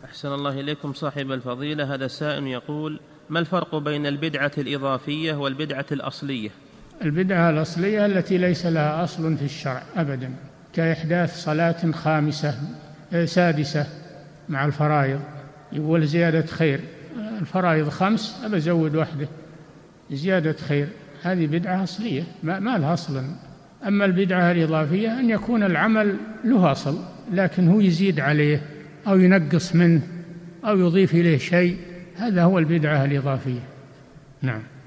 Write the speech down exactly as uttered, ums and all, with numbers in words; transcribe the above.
أحسن الله إليكم صاحب الفضيلة. هذا سائل يقول: ما الفرق بين البدعة الإضافية والبدعة الأصلية؟ البدعة الأصلية التي ليس لها أصل في الشرع أبدا، كإحداث صلاة خامسة سادسة مع الفرائض، يقول زيادة خير، الفرائض خمس أبى أزود واحدة زيادة خير، هذه بدعة أصلية ما, ما لها أصلا. أما البدعة الإضافية أن يكون العمل له أصل لكن هو يزيد عليه أو ينقص منه أو يضيف إليه شيء، هذا هو البدعة الإضافية. نعم.